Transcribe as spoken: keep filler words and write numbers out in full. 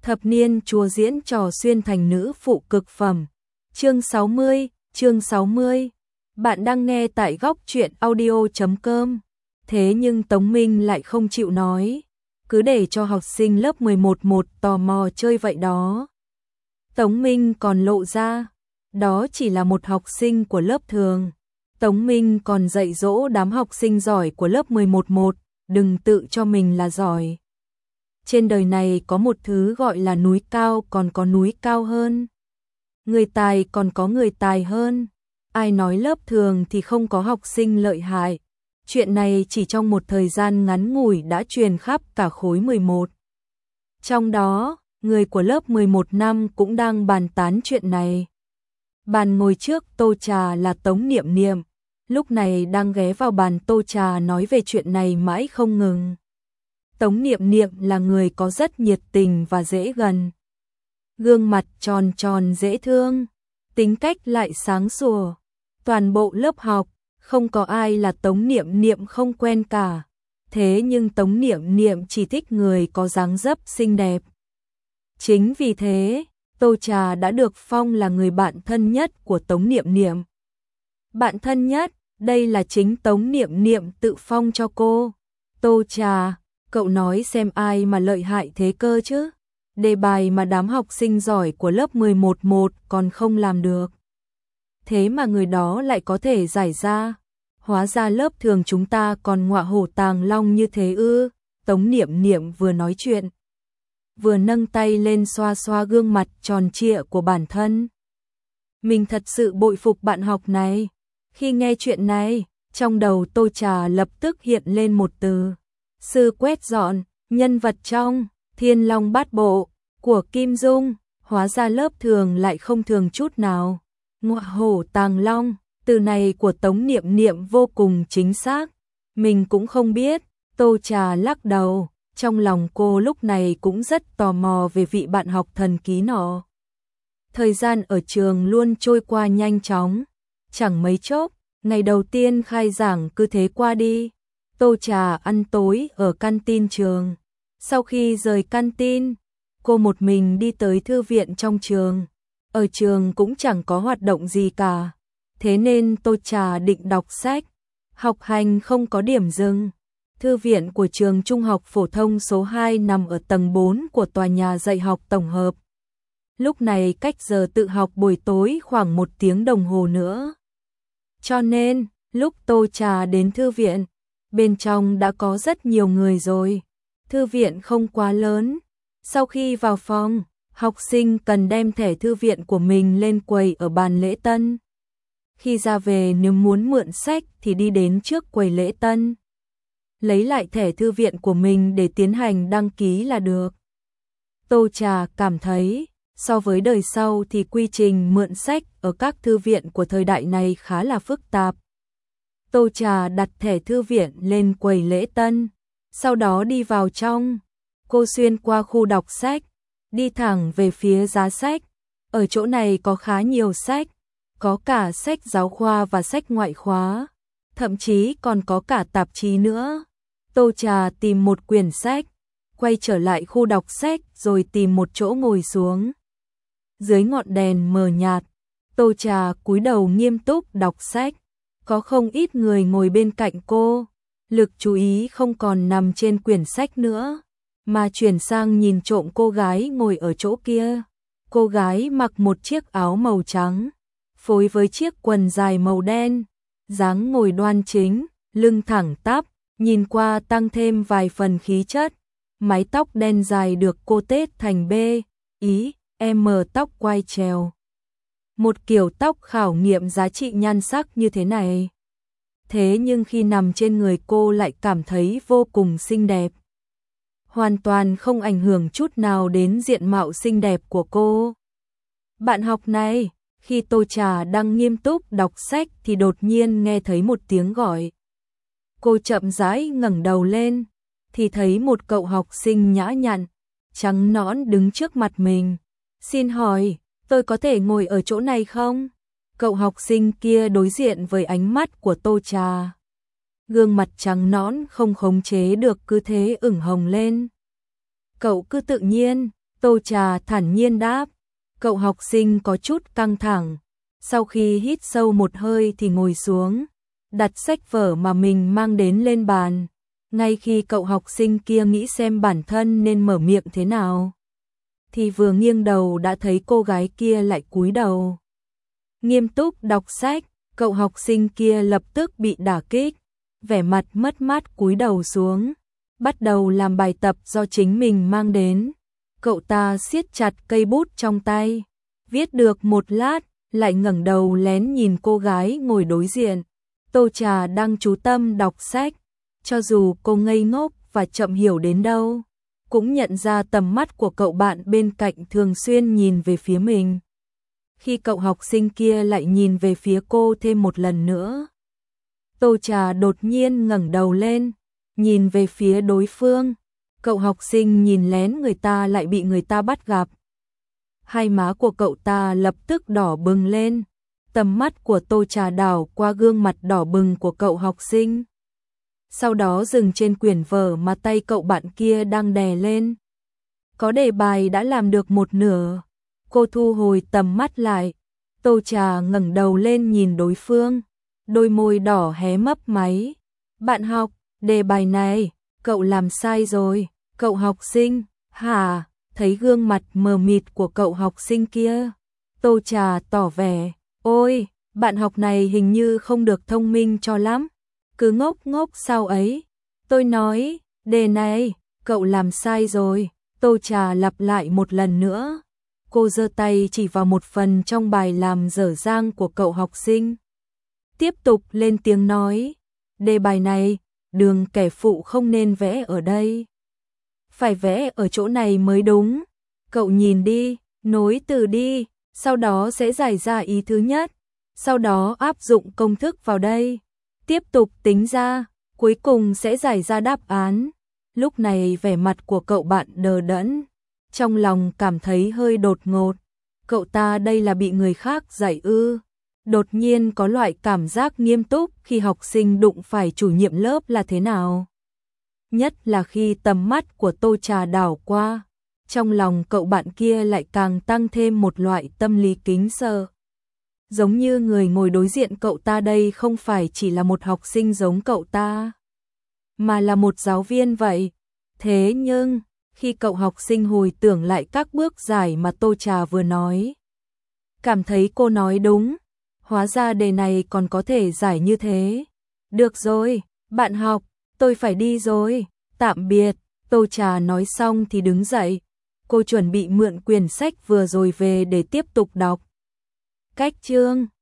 Thập niên chúa diễn trò xuyên thành nữ phụ cực phẩm. Chương sáu mươi, chương sáu mươi. Bạn đang nghe tại góc truyện audio chấm com. Thế nhưng Tống Minh lại không chịu nói, cứ để cho học sinh lớp mười một một tò mò chơi vậy đó. Tống Minh còn lộ ra, đó chỉ là một học sinh của lớp thường. Tống Minh còn dạy dỗ đám học sinh giỏi của lớp mười một một, đừng tự cho mình là giỏi. Trên đời này có một thứ gọi là núi cao, còn có núi cao hơn. Người tài còn có người tài hơn. Ai nói lớp thường thì không có học sinh lợi hại. Chuyện này chỉ trong một thời gian ngắn ngủi đã truyền khắp cả khối mười một. Trong đó, người của lớp mười một năm cũng đang bàn tán chuyện này. Bàn ngồi trước tô trà là Tống Niệm Niệm, lúc này đang ghé vào bàn tô trà nói về chuyện này mãi không ngừng. Tống Niệm Niệm là người có rất nhiệt tình và dễ gần. Gương mặt tròn tròn dễ thương, tính cách lại sáng sủa. Toàn bộ lớp học, không có ai là Tống Niệm Niệm không quen cả. Thế nhưng Tống Niệm Niệm chỉ thích người có dáng dấp xinh đẹp. Chính vì thế, Tô Trà đã được phong là người bạn thân nhất của Tống Niệm Niệm. Bạn thân nhất, đây là chính Tống Niệm Niệm tự phong cho cô. Tô Trà, cậu nói xem ai mà lợi hại thế cơ chứ? Đề bài mà đám học sinh giỏi của lớp mười một một còn không làm được. Thế mà người đó lại có thể giải ra. Hóa ra lớp thường chúng ta còn ngọa hổ tàng long như thế ư? Tống Niệm Niệm vừa nói chuyện, vừa nâng tay lên xoa xoa gương mặt tròn trịa của bản thân. Mình thật sự bội phục bạn học này. Khi nghe chuyện này, trong đầu Tô Trà lập tức hiện lên một từ. Sư quét dọn, nhân vật trong Thiên Long Bát Bộ của Kim Dung. Hóa ra lớp thường lại không thường chút nào. Ngọa hổ tàng long, từ này của Tống Niệm Niệm vô cùng chính xác. Mình cũng không biết. Tô Trà lắc đầu, trong lòng cô lúc này cũng rất tò mò về vị bạn học thần ký nọ. Thời gian ở trường luôn trôi qua nhanh chóng, chẳng mấy chốc, ngày đầu tiên khai giảng cứ thế qua đi. Tô Trà ăn tối ở canteen trường. Sau khi rời canteen, cô một mình đi tới thư viện trong trường. Ở trường cũng chẳng có hoạt động gì cả, thế nên Tô Trà định đọc sách. Học hành không có điểm dừng. Thư viện của trường Trung học phổ thông số hai nằm ở tầng bốn của tòa nhà dạy học tổng hợp. Lúc này cách giờ tự học buổi tối khoảng một tiếng đồng hồ nữa. Cho nên, lúc Tô Trà đến thư viện, bên trong đã có rất nhiều người rồi. Thư viện không quá lớn. Sau khi vào phòng, học sinh cần đem thẻ thư viện của mình lên quầy ở bàn lễ tân. Khi ra về nếu muốn mượn sách thì đi đến trước quầy lễ tân, lấy lại thẻ thư viện của mình để tiến hành đăng ký là được. Tô Trà cảm thấy, so với đời sau thì quy trình mượn sách ở các thư viện của thời đại này khá là phức tạp. Tô Trà đặt thẻ thư viện lên quầy lễ tân, sau đó đi vào trong. Cô xuyên qua khu đọc sách, đi thẳng về phía giá sách. Ở chỗ này có khá nhiều sách, có cả sách giáo khoa và sách ngoại khóa, thậm chí còn có cả tạp chí nữa. Tô Trà tìm một quyển sách, quay trở lại khu đọc sách rồi tìm một chỗ ngồi xuống. Dưới ngọn đèn mờ nhạt, Tô Trà cúi đầu nghiêm túc đọc sách. Có không ít người ngồi bên cạnh cô, lực chú ý không còn nằm trên quyển sách nữa, mà chuyển sang nhìn trộm cô gái ngồi ở chỗ kia. Cô gái mặc một chiếc áo màu trắng, phối với chiếc quần dài màu đen, dáng ngồi đoan chính, lưng thẳng tắp, nhìn qua tăng thêm vài phần khí chất. Mái tóc đen dài được cô tết thành B, ý, M tóc quai trèo. Một kiểu tóc khảo nghiệm giá trị nhan sắc như thế này. Thế nhưng khi nằm trên người cô lại cảm thấy vô cùng xinh đẹp. Hoàn toàn không ảnh hưởng chút nào đến diện mạo xinh đẹp của cô. Bạn học này, khi Tô Trà đang nghiêm túc đọc sách thì đột nhiên nghe thấy một tiếng gọi. Cô chậm rãi ngẩng đầu lên, thì thấy một cậu học sinh nhã nhặn, trắng nõn đứng trước mặt mình. Xin hỏi, tôi có thể ngồi ở chỗ này không? Cậu học sinh kia đối diện với ánh mắt của Tô Trà. Gương mặt trắng nõn không khống chế được cứ thế ửng hồng lên. Cậu cứ tự nhiên, Tô Trà thản nhiên đáp. Cậu học sinh có chút căng thẳng. Sau khi hít sâu một hơi thì ngồi xuống, đặt sách vở mà mình mang đến lên bàn. Ngay khi cậu học sinh kia nghĩ xem bản thân nên mở miệng thế nào, thì vừa nghiêng đầu đã thấy cô gái kia lại cúi đầu nghiêm túc đọc sách. Cậu học sinh kia lập tức bị đả kích, vẻ mặt mất mát cúi đầu xuống, bắt đầu làm bài tập do chính mình mang đến. Cậu ta siết chặt cây bút trong tay, viết được một lát, lại ngẩng đầu lén nhìn cô gái ngồi đối diện. Tô Trà đang chú tâm đọc sách, cho dù cô ngây ngốc và chậm hiểu đến đâu, cũng nhận ra tầm mắt của cậu bạn bên cạnh thường xuyên nhìn về phía mình. Khi cậu học sinh kia lại nhìn về phía cô thêm một lần nữa, Tô Trà đột nhiên ngẩng đầu lên, nhìn về phía đối phương. Cậu học sinh nhìn lén người ta lại bị người ta bắt gặp. Hai má của cậu ta lập tức đỏ bừng lên, tầm mắt của Tô Trà đảo qua gương mặt đỏ bừng của cậu học sinh. Sau đó dừng trên quyển vở mà tay cậu bạn kia đang đè lên. Có đề bài đã làm được một nửa. Cô thu hồi tầm mắt lại. Tô Trà ngẩng đầu lên nhìn đối phương, đôi môi đỏ hé mấp máy. Bạn học, đề bài này, cậu làm sai rồi. Cậu học sinh, hả? Thấy gương mặt mờ mịt của cậu học sinh kia, Tô Trà tỏ vẻ, ôi, bạn học này hình như không được thông minh cho lắm, cứ ngốc ngốc sao ấy. Tôi nói, đề này, cậu làm sai rồi. Tô Trà lặp lại một lần nữa. Cô giơ tay chỉ vào một phần trong bài làm dở dang của cậu học sinh. Tiếp tục lên tiếng nói, đề bài này, đường kẻ phụ không nên vẽ ở đây. Phải vẽ ở chỗ này mới đúng. Cậu nhìn đi, nối từ đi, sau đó sẽ giải ra ý thứ nhất, sau đó áp dụng công thức vào đây, tiếp tục tính ra, cuối cùng sẽ giải ra đáp án. Lúc này vẻ mặt của cậu bạn đờ đẫn, trong lòng cảm thấy hơi đột ngột. Cậu ta đây là bị người khác dạy ư? Đột nhiên có loại cảm giác nghiêm túc khi học sinh đụng phải chủ nhiệm lớp là thế nào? Nhất là khi tầm mắt của Tô Trà đảo qua, trong lòng cậu bạn kia lại càng tăng thêm một loại tâm lý kính sợ. Giống như người ngồi đối diện cậu ta đây không phải chỉ là một học sinh giống cậu ta, mà là một giáo viên vậy. Thế nhưng, khi cậu học sinh hồi tưởng lại các bước giải mà Tô Trà vừa nói, cảm thấy cô nói đúng, hóa ra đề này còn có thể giải như thế. Được rồi, bạn học, tôi phải đi rồi, tạm biệt. Tô Trà nói xong thì đứng dậy. Cô chuẩn bị mượn quyển sách vừa rồi về để tiếp tục đọc. Cách chương